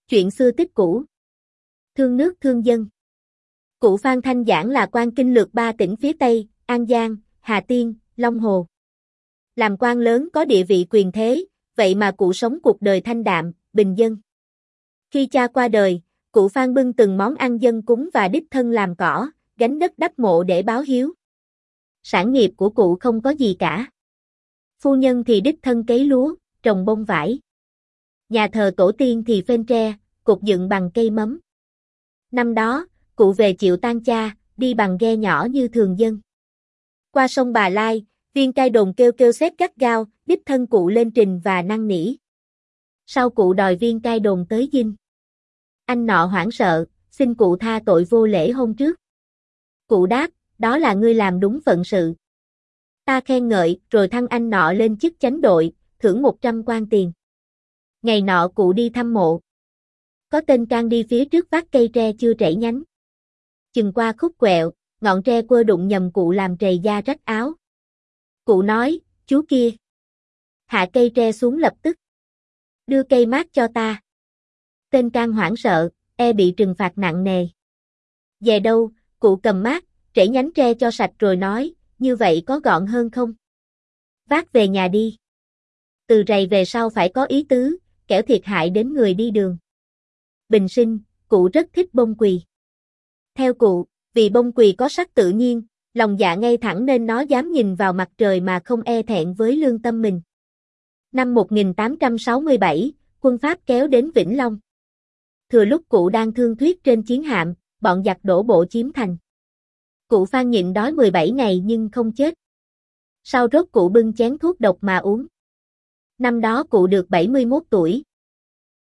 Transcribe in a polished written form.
Chuyện xưa tích cũ. Thương nước thương dân. Cụ Phan Thanh Giảng là quan kinh lược 3 tỉnh phía Tây, An Giang, Hà Tiên, Long Hồ. Làm quan lớn có địa vị quyền thế, vậy mà cụ sống cuộc đời thanh đạm, bình dân. Khi cha qua đời, cụ Phan bưng từng món ăn dân cúng và đích thân làm cỏ, gánh đất đắp mộ để báo hiếu. Sản nghiệp của cụ không có gì cả. Phu nhân thì đích thân cấy lúa, trồng bông vải. Nhà thờ tổ tiên thì phên tre, cột dựng bằng cây mắm. Năm đó, cụ về chịu tang cha, đi bằng ghe nhỏ như thường dân. Qua sông Bà Lai, viên cai đồn kêu kêu xếp gắt gao, đích thân cụ lên trình và năn nỉ. Sau cụ đòi viên cai đồn tới dinh. Anh nọ hoảng sợ, xin cụ tha tội vô lễ hôm trước. Cụ đáp, đó là ngươi làm đúng phận sự. Ta khen ngợi, rồi thăng anh nọ lên chức chánh đội, thưởng 100 quan tiền. Ngày nọ cụ đi thăm mộ. Có tên can đi phía trước vác cây tre chưa trảy nhánh. Chừng qua khúc quẹo, ngọn tre quơ đụng nhầm cụ làm trầy da rách áo. Cụ nói, chú kia. Hạ cây tre xuống lập tức. Đưa cây mát cho ta. Tên can hoảng sợ, bị trừng phạt nặng nề. Về đâu, cụ cầm mát, trảy nhánh tre cho sạch rồi nói, như vậy có gọn hơn không? Vác về nhà đi. Từ rày về sau phải có ý tứ, kẻo thiệt hại đến người đi đường. Bình sinh, cụ rất thích bông quỳ. Theo cụ, vì bông quỳ có sắc tự nhiên, lòng dạ ngay thẳng nên nó dám nhìn vào mặt trời mà không e thẹn với lương tâm mình. Năm 1867, quân Pháp kéo đến Vĩnh Long. Thừa lúc cụ đang thương thuyết trên chiến hạm, bọn giặc đổ bộ chiếm thành. Cụ Phan nhịn đói 17 ngày nhưng không chết. Sau rốt cụ bưng chén thuốc độc mà uống. Năm đó cụ được 71 tuổi.